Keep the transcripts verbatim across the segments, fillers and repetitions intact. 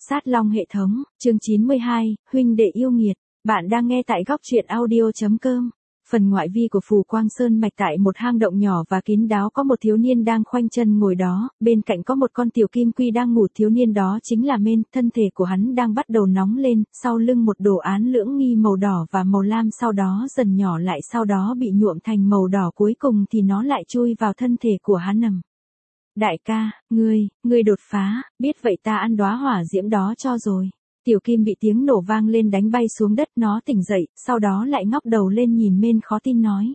Sát Long hệ thống, chương chín mươi hai, huynh đệ yêu nghiệt. Bạn đang nghe tại góc truyện audio chấm com. Phần ngoại vi của Phù Quang Sơn mạch tại một hang động nhỏ và kín đáo có một thiếu niên đang khoanh chân ngồi đó, bên cạnh có một con tiểu kim quy đang ngủ, thiếu niên đó chính là Mên, thân thể của hắn đang bắt đầu nóng lên, sau lưng một đồ án lưỡng nghi màu đỏ và màu lam sau đó dần nhỏ lại sau đó bị nhuộm thành màu đỏ cuối cùng thì nó lại chui vào thân thể của hắn nằm. Đại ca, ngươi, ngươi đột phá, biết vậy ta ăn đóa hỏa diễm đó cho rồi. Tiểu kim bị tiếng nổ vang lên đánh bay xuống đất, nó tỉnh dậy, sau đó lại ngóc đầu lên nhìn Mên khó tin nói.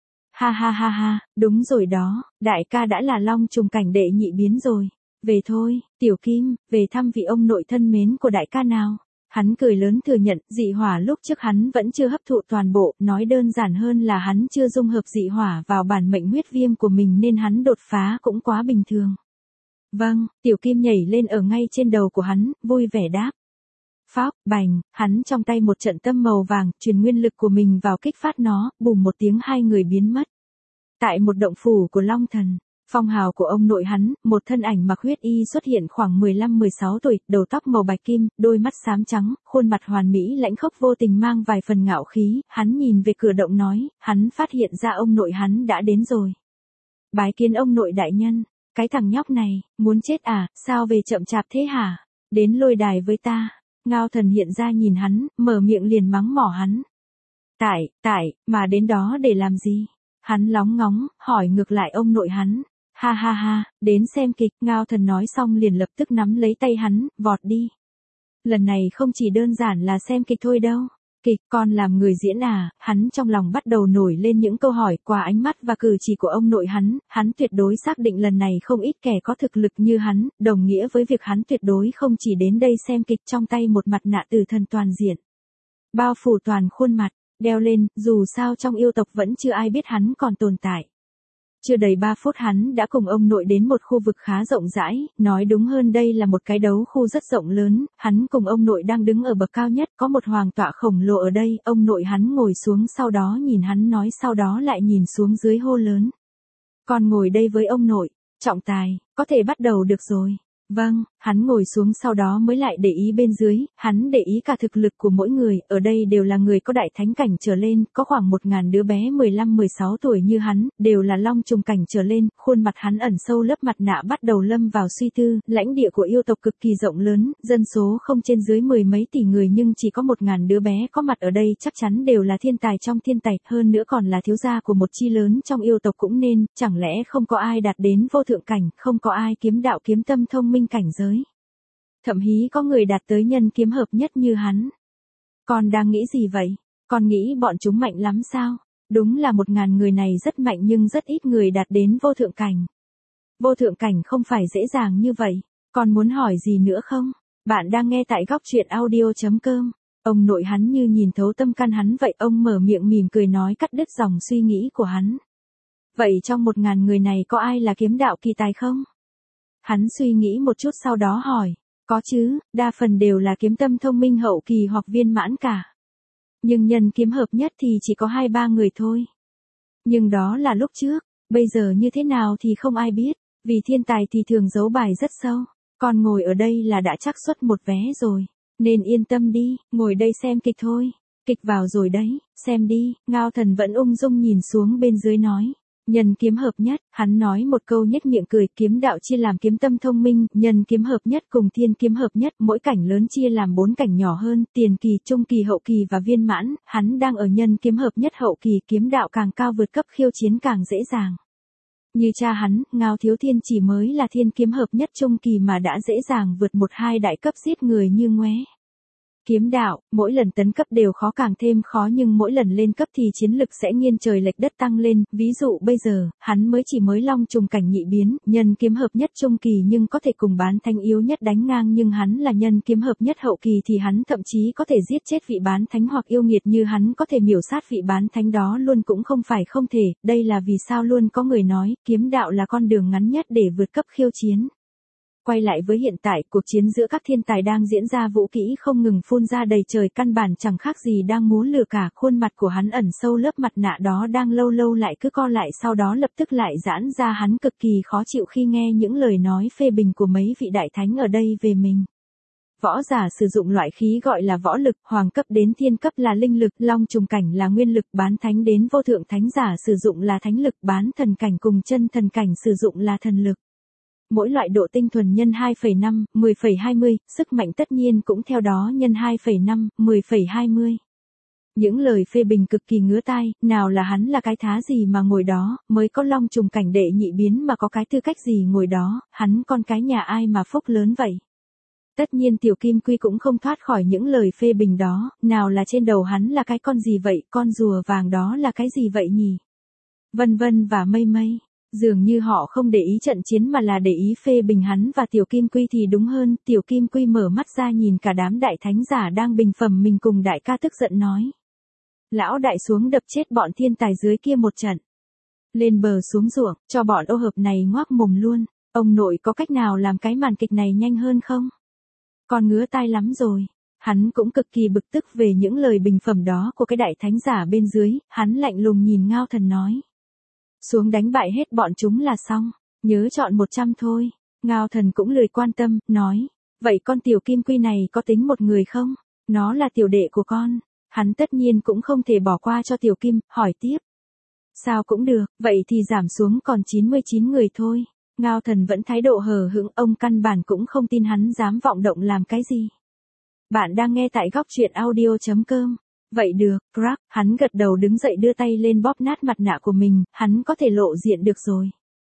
Ha ha ha ha, đúng rồi đó, đại ca đã là long trùng cảnh đệ nhị biến rồi. Về thôi, tiểu kim, về thăm vị ông nội thân mến của đại ca nào. Hắn cười lớn thừa nhận, dị hỏa lúc trước hắn vẫn chưa hấp thụ toàn bộ, nói đơn giản hơn là hắn chưa dung hợp dị hỏa vào bản mệnh huyết viêm của mình nên hắn đột phá cũng quá bình thường. Vâng, tiểu kim nhảy lên ở ngay trên đầu của hắn, vui vẻ đáp. Phóc, bành, hắn trong tay một trận tâm màu vàng, truyền nguyên lực của mình vào kích phát nó, bùm một tiếng hai người biến mất. Tại một động phủ của Long Thần, phong hào của ông nội hắn, một thân ảnh mặc huyết y xuất hiện khoảng mười lăm mười sáu tuổi, đầu tóc màu bạch kim, đôi mắt xám trắng, khuôn mặt hoàn mỹ lãnh khốc vô tình mang vài phần ngạo khí, hắn nhìn về cửa động nói, hắn phát hiện ra ông nội hắn đã đến rồi. Bái kiến ông nội đại nhân, cái thằng nhóc này, muốn chết à, sao về chậm chạp thế hả? Đến lôi đài với ta. Ngao Thần hiện ra nhìn hắn, mở miệng liền mắng mỏ hắn. Tại, tại, mà đến đó để làm gì? Hắn lóng ngóng, hỏi ngược lại ông nội hắn. Ha ha ha, đến xem kịch, Ngao Thần nói xong liền lập tức nắm lấy tay hắn, vọt đi. Lần này không chỉ đơn giản là xem kịch thôi đâu. Kịch, con làm người diễn à, hắn trong lòng bắt đầu nổi lên những câu hỏi, qua ánh mắt và cử chỉ của ông nội hắn, hắn tuyệt đối xác định lần này không ít kẻ có thực lực như hắn, đồng nghĩa với việc hắn tuyệt đối không chỉ đến đây xem kịch, trong tay một mặt nạ tử thần toàn diện. Bao phủ toàn khuôn mặt, đeo lên, dù sao trong yêu tộc vẫn chưa ai biết hắn còn tồn tại. Chưa đầy ba phút hắn đã cùng ông nội đến một khu vực khá rộng rãi, nói đúng hơn đây là một cái đấu khu rất rộng lớn, hắn cùng ông nội đang đứng ở bậc cao nhất, có một hoàng tọa khổng lồ ở đây, ông nội hắn ngồi xuống sau đó nhìn hắn nói sau đó lại nhìn xuống dưới hô lớn. Con ngồi đây với ông nội, trọng tài, có thể bắt đầu được rồi. Vâng, hắn ngồi xuống sau đó mới lại để ý bên dưới, hắn để ý cả thực lực của mỗi người, ở đây đều là người có đại thánh cảnh trở lên, có khoảng một ngàn đứa bé mười lăm mười sáu tuổi như hắn, đều là long trùng cảnh trở lên, khuôn mặt hắn ẩn sâu lớp mặt nạ bắt đầu lâm vào suy tư, lãnh địa của yêu tộc cực kỳ rộng lớn, dân số không trên dưới mười mấy tỷ người nhưng chỉ có một ngàn đứa bé có mặt ở đây chắc chắn đều là thiên tài trong thiên tài, hơn nữa còn là thiếu gia của một chi lớn trong yêu tộc cũng nên, chẳng lẽ không có ai đạt đến vô thượng cảnh, không có ai kiếm đạo kiếm tâm thông minh cảnh giới. Thậm chí có người đạt tới nhân kiếm hợp nhất như hắn. Con đang nghĩ gì vậy? Con nghĩ bọn chúng mạnh lắm sao? Đúng là một ngàn người này rất mạnh nhưng rất ít người đạt đến vô thượng cảnh. Vô thượng cảnh không phải dễ dàng như vậy. Con muốn hỏi gì nữa không? Bạn đang nghe tại góc truyện audio chấm com. Ông nội hắn như nhìn thấu tâm can hắn vậy, ông mở miệng mỉm cười nói cắt đứt dòng suy nghĩ của hắn. Vậy trong một ngàn người này có ai là kiếm đạo kỳ tài không? Hắn suy nghĩ một chút sau đó hỏi, có chứ, đa phần đều là kiếm tâm thông minh hậu kỳ hoặc viên mãn cả. Nhưng nhân kiếm hợp nhất thì chỉ có hai ba người thôi. Nhưng đó là lúc trước, bây giờ như thế nào thì không ai biết, vì thiên tài thì thường giấu bài rất sâu. Còn ngồi ở đây là đã chắc suất một vé rồi, nên yên tâm đi, ngồi đây xem kịch thôi. Kịch vào rồi đấy, xem đi, Ngao Thần vẫn ung dung nhìn xuống bên dưới nói. Nhân kiếm hợp nhất, hắn nói một câu nhếch miệng cười, kiếm đạo chia làm kiếm tâm thông minh, nhân kiếm hợp nhất cùng thiên kiếm hợp nhất, mỗi cảnh lớn chia làm bốn cảnh nhỏ hơn, tiền kỳ, trung kỳ, hậu kỳ và viên mãn, hắn đang ở nhân kiếm hợp nhất hậu kỳ, kiếm đạo càng cao vượt cấp khiêu chiến càng dễ dàng. Như cha hắn, Ngao Thiếu Thiên chỉ mới là thiên kiếm hợp nhất trung kỳ mà đã dễ dàng vượt một hai đại cấp giết người như ngoé. Kiếm đạo, mỗi lần tấn cấp đều khó càng thêm khó nhưng mỗi lần lên cấp thì chiến lực sẽ nghiêng trời lệch đất tăng lên, ví dụ bây giờ, hắn mới chỉ mới long trùng cảnh nhị biến, nhân kiếm hợp nhất trung kỳ nhưng có thể cùng bán thánh yếu nhất đánh ngang nhưng hắn là nhân kiếm hợp nhất hậu kỳ thì hắn thậm chí có thể giết chết vị bán thánh hoặc yêu nghiệt như hắn có thể miểu sát vị bán thánh đó luôn cũng không phải không thể, đây là vì sao luôn có người nói, kiếm đạo là con đường ngắn nhất để vượt cấp khiêu chiến. Quay lại với hiện tại, cuộc chiến giữa các thiên tài đang diễn ra, vũ kỹ không ngừng phun ra đầy trời, căn bản chẳng khác gì đang múa lừa cả, khuôn mặt của hắn ẩn sâu lớp mặt nạ đó đang lâu lâu lại cứ co lại sau đó lập tức lại giãn ra, hắn cực kỳ khó chịu khi nghe những lời nói phê bình của mấy vị đại thánh ở đây về mình. Võ giả sử dụng loại khí gọi là võ lực, hoàng cấp đến thiên cấp là linh lực, long trùng cảnh là nguyên lực, bán thánh đến vô thượng thánh giả sử dụng là thánh lực, bán thần cảnh cùng chân thần cảnh sử dụng là thần lực. Mỗi loại độ tinh thuần nhân hai phẩy năm, mười phẩy hai mươi, sức mạnh tất nhiên cũng theo đó nhân hai phẩy năm, mười phẩy hai mươi. Những lời phê bình cực kỳ ngứa tai, nào là hắn là cái thá gì mà ngồi đó, mới có long trùng cảnh đệ nhị biến mà có cái tư cách gì ngồi đó, hắn con cái nhà ai mà phúc lớn vậy. Tất nhiên Tiểu Kim Quy cũng không thoát khỏi những lời phê bình đó, nào là trên đầu hắn là cái con gì vậy, con rùa vàng đó là cái gì vậy nhỉ? Vân vân và mây mây. Dường như họ không để ý trận chiến mà là để ý phê bình hắn và Tiểu Kim Quy thì đúng hơn, Tiểu Kim Quy mở mắt ra nhìn cả đám đại thánh giả đang bình phẩm mình cùng đại ca tức giận nói. Lão đại xuống đập chết bọn thiên tài dưới kia một trận. Lên bờ xuống ruộng, cho bọn ô hợp này ngoác mồm luôn, ông nội có cách nào làm cái màn kịch này nhanh hơn không? Con ngứa tai lắm rồi. Hắn cũng cực kỳ bực tức về những lời bình phẩm đó của cái đại thánh giả bên dưới, hắn lạnh lùng nhìn Ngao Thần nói. Xuống đánh bại hết bọn chúng là xong, nhớ chọn một trăm thôi. Ngao Thần cũng lười quan tâm, nói, vậy con Tiểu Kim Quy này có tính một người không? Nó là tiểu đệ của con. Hắn tất nhiên cũng không thể bỏ qua cho Tiểu Kim, hỏi tiếp. Sao cũng được, vậy thì giảm xuống còn chín mươi chín người thôi. Ngao Thần vẫn thái độ hờ hững, ông căn bản cũng không tin hắn dám vọng động làm cái gì. Bạn đang nghe tại góc truyện audio chấm com. Vậy được, Crack, hắn gật đầu đứng dậy đưa tay lên bóp nát mặt nạ của mình, hắn có thể lộ diện được rồi.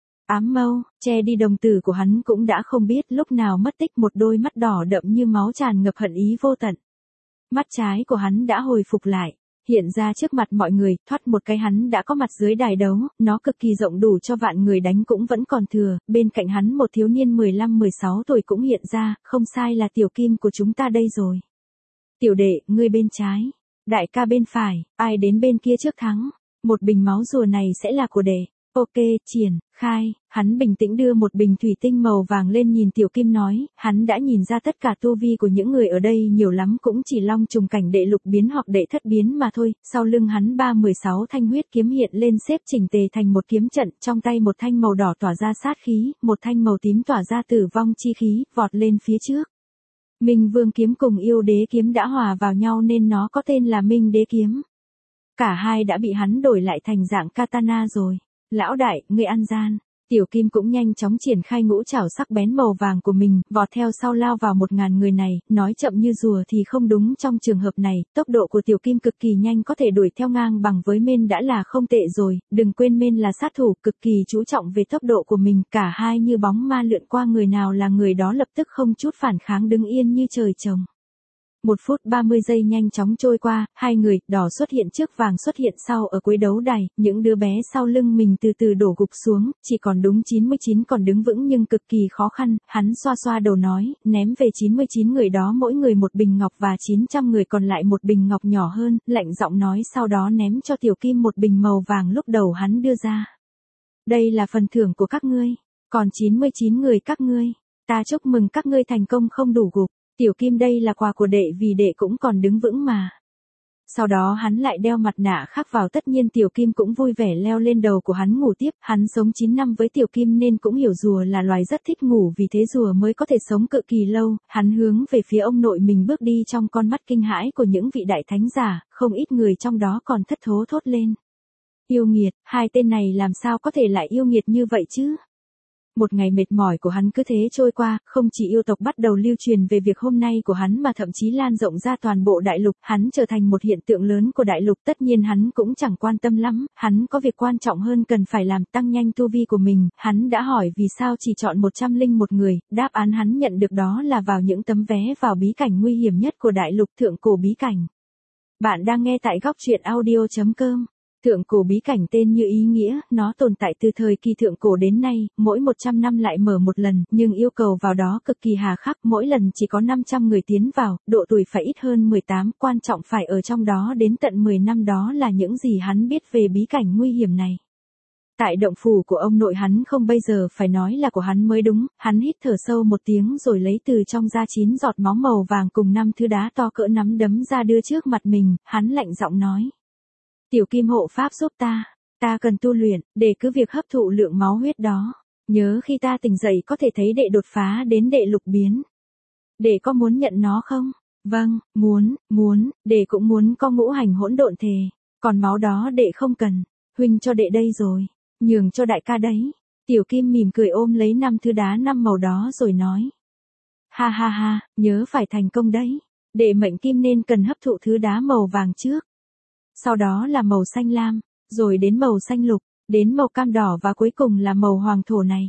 Ám mâu, che đi đồng tử của hắn cũng đã không biết lúc nào mất tích, một đôi mắt đỏ đậm như máu tràn ngập hận ý vô tận. Mắt trái của hắn đã hồi phục lại, hiện ra trước mặt mọi người, thoát một cái hắn đã có mặt dưới đài đấu, nó cực kỳ rộng đủ cho vạn người đánh cũng vẫn còn thừa, bên cạnh hắn một thiếu niên mười lăm mười sáu tuổi cũng hiện ra, không sai là Tiểu Kim của chúng ta đây rồi. Tiểu đệ, ngươi bên trái, đại ca bên phải, ai đến bên kia trước thắng, một bình máu rùa này sẽ là của đệ. Ok, triển, khai, hắn bình tĩnh đưa một bình thủy tinh màu vàng lên nhìn Tiểu Kim nói, hắn đã nhìn ra tất cả tu vi của những người ở đây nhiều lắm cũng chỉ long trùng cảnh đệ lục biến hoặc đệ thất biến mà thôi, sau lưng hắn ba mười sáu thanh huyết kiếm hiện lên xếp chỉnh tề thành một kiếm trận, trong tay một thanh màu đỏ tỏa ra sát khí, một thanh màu tím tỏa ra tử vong chi khí, vọt lên phía trước. Minh Vương kiếm cùng Yêu Đế kiếm đã hòa vào nhau nên nó có tên là Minh Đế kiếm. Cả hai đã bị hắn đổi lại thành dạng katana rồi. Lão đại, ngươi ăn gian. Tiểu Kim cũng nhanh chóng triển khai ngũ trảo sắc bén màu vàng của mình, vọt theo sau lao vào một ngàn người này, nói chậm như rùa thì không đúng trong trường hợp này, tốc độ của Tiểu Kim cực kỳ nhanh, có thể đuổi theo ngang bằng với Mên đã là không tệ rồi, đừng quên Mên là sát thủ, cực kỳ chú trọng về tốc độ của mình, cả hai như bóng ma lượn qua, người nào là người đó lập tức không chút phản kháng đứng yên như trời trồng. Một phút ba mươi giây nhanh chóng trôi qua, hai người, đỏ xuất hiện trước vàng xuất hiện sau ở cuối đấu đài, những đứa bé sau lưng mình từ từ đổ gục xuống, chỉ còn đúng chín mươi chín còn đứng vững nhưng cực kỳ khó khăn, hắn xoa xoa đầu nói, ném về chín mươi chín người đó mỗi người một bình ngọc và chín trăm người còn lại một bình ngọc nhỏ hơn, lạnh giọng nói sau đó ném cho Tiểu Kim một bình màu vàng lúc đầu hắn đưa ra. Đây là phần thưởng của các ngươi, còn chín mươi chín người các ngươi, ta chúc mừng các ngươi thành công không đủ gục. Tiểu Kim đây là quà của đệ vì đệ cũng còn đứng vững mà. Sau đó hắn lại đeo mặt nạ khác vào, tất nhiên Tiểu Kim cũng vui vẻ leo lên đầu của hắn ngủ tiếp, hắn sống chín năm với Tiểu Kim nên cũng hiểu rùa là loài rất thích ngủ, vì thế rùa mới có thể sống cực kỳ lâu, hắn hướng về phía ông nội mình bước đi trong con mắt kinh hãi của những vị đại thánh giả, không ít người trong đó còn thất thố thốt lên. Yêu nghiệt, hai tên này làm sao có thể lại yêu nghiệt như vậy chứ? Một ngày mệt mỏi của hắn cứ thế trôi qua, không chỉ yêu tộc bắt đầu lưu truyền về việc hôm nay của hắn mà thậm chí lan rộng ra toàn bộ đại lục, hắn trở thành một hiện tượng lớn của đại lục, tất nhiên hắn cũng chẳng quan tâm lắm, hắn có việc quan trọng hơn cần phải làm, tăng nhanh tu vi của mình, hắn đã hỏi vì sao chỉ chọn một trăm lẻ một người, đáp án hắn nhận được đó là vào những tấm vé vào bí cảnh nguy hiểm nhất của đại lục, thượng cổ bí cảnh. Bạn đang nghe tại góc truyện audio chấm com. Thượng cổ bí cảnh tên như ý nghĩa, nó tồn tại từ thời kỳ thượng cổ đến nay, mỗi một trăm năm lại mở một lần, nhưng yêu cầu vào đó cực kỳ hà khắc, mỗi lần chỉ có năm trăm người tiến vào, độ tuổi phải ít hơn mười tám, quan trọng phải ở trong đó đến tận mười năm, đó là những gì hắn biết về bí cảnh nguy hiểm này. Tại động phủ của ông nội hắn không, bây giờ phải nói là của hắn mới đúng, hắn hít thở sâu một tiếng rồi lấy từ trong ra chín giọt máu màu vàng cùng năm thứ đá to cỡ nắm đấm ra đưa trước mặt mình, hắn lạnh giọng nói. Tiểu Kim hộ pháp giúp ta, ta cần tu luyện, để cứ việc hấp thụ lượng máu huyết đó, nhớ khi ta tỉnh dậy có thể thấy đệ đột phá đến đệ lục biến. Đệ có muốn nhận nó không? Vâng, muốn, muốn, đệ cũng muốn có ngũ hành hỗn độn thể. Còn máu đó đệ không cần. Huynh cho đệ đây rồi. Nhường cho đại ca đấy. Tiểu Kim mỉm cười ôm lấy năm thứ đá năm màu đó rồi nói. Ha ha ha, nhớ phải thành công đấy. Đệ mệnh kim nên cần hấp thụ thứ đá màu vàng trước. Sau đó là màu xanh lam, rồi đến màu xanh lục, đến màu cam đỏ và cuối cùng là màu hoàng thổ này.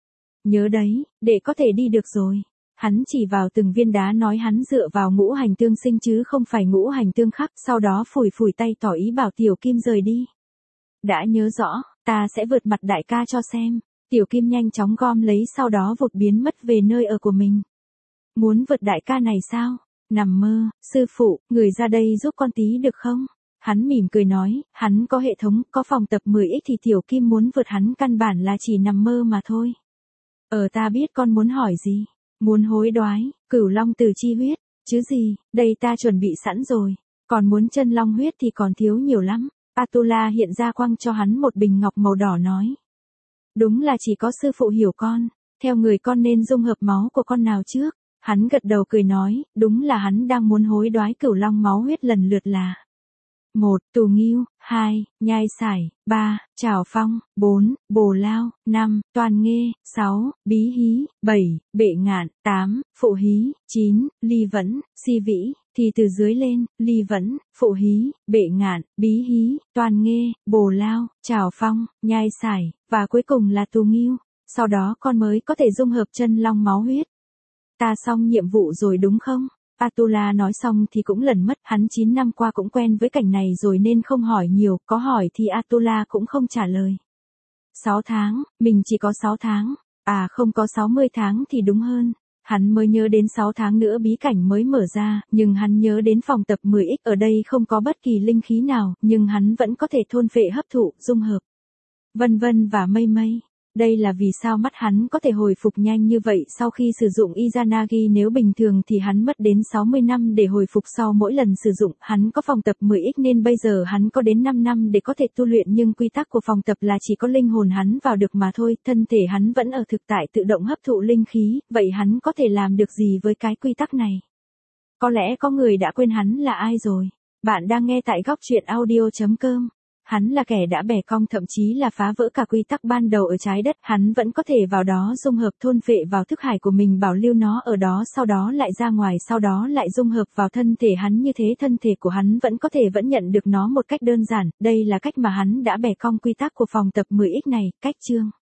Nhớ đấy, đệ có thể đi được rồi. Hắn chỉ vào từng viên đá nói hắn dựa vào ngũ hành tương sinh chứ không phải ngũ hành tương khắc, sau đó phủi phủi tay tỏ ý bảo Tiểu Kim rời đi. Đã nhớ rõ, ta sẽ vượt mặt đại ca cho xem. Tiểu Kim nhanh chóng gom lấy sau đó vụt biến mất về nơi ở của mình. Muốn vượt đại ca này sao? Nằm mơ, sư phụ, người ra đây giúp con tí được không? Hắn mỉm cười nói, hắn có hệ thống, có phòng tập mười x thì Tiểu Kim muốn vượt hắn căn bản là chỉ nằm mơ mà thôi. Ờ ta biết con muốn hỏi gì? Muốn hối đoái, cửu long từ chi huyết, chứ gì, đây ta chuẩn bị sẵn rồi. Còn muốn chân long huyết thì còn thiếu nhiều lắm. Atula hiện ra quăng cho hắn một bình ngọc màu đỏ nói. Đúng là chỉ có sư phụ hiểu con, theo người con nên dung hợp máu của con nào trước. Hắn gật đầu cười nói, đúng là hắn đang muốn hối đoái cửu long máu huyết lần lượt là một. Tù Nghiêu, hai. Nhai Sải, ba. Trảo Phong, bốn. Bồ Lao, năm. Toàn Nghê, sáu. Bí Hí, bảy. Bệ Ngạn, tám. Phụ Hí, chín. Ly Vẫn, Si Vĩ, thì từ dưới lên, Ly Vẫn, Phụ Hí, Bệ Ngạn, Bí Hí, Toàn Nghê, Bồ Lao, Trảo Phong, Nhai Sải, và cuối cùng là Tù Nghiêu. Sau đó con mới có thể dung hợp chân long máu huyết. Ta xong nhiệm vụ rồi đúng không? Atula nói xong thì cũng lẩn mất, hắn chín năm qua cũng quen với cảnh này rồi nên không hỏi nhiều, có hỏi thì Atula cũng không trả lời. sáu tháng, mình chỉ có sáu tháng, à không có sáu mươi tháng thì đúng hơn. Hắn mới nhớ đến sáu tháng nữa bí cảnh mới mở ra, nhưng hắn nhớ đến phòng tập mười x ở đây không có bất kỳ linh khí nào, nhưng hắn vẫn có thể thôn phệ hấp thụ, dung hợp. Vân vân và mây mây. Đây là vì sao mắt hắn có thể hồi phục nhanh như vậy sau khi sử dụng Izanagi, nếu bình thường thì hắn mất đến sáu mươi năm để hồi phục sau mỗi lần sử dụng. Hắn có phòng tập mười x nên bây giờ hắn có đến năm năm để có thể tu luyện, nhưng quy tắc của phòng tập là chỉ có linh hồn hắn vào được mà thôi, thân thể hắn vẫn ở thực tại tự động hấp thụ linh khí, vậy hắn có thể làm được gì với cái quy tắc này? Có lẽ có người đã quên hắn là ai rồi. Bạn đang nghe tại góc truyện audio chấm com. Hắn là kẻ đã bẻ cong thậm chí là phá vỡ cả quy tắc ban đầu ở trái đất, hắn vẫn có thể vào đó dung hợp thôn phệ vào thức hải của mình, bảo lưu nó ở đó, sau đó lại ra ngoài, sau đó lại dung hợp vào thân thể hắn, như thế thân thể của hắn vẫn có thể vẫn nhận được nó một cách đơn giản. Đây là cách mà hắn đã bẻ cong quy tắc của phòng tập mười x này. Cách chương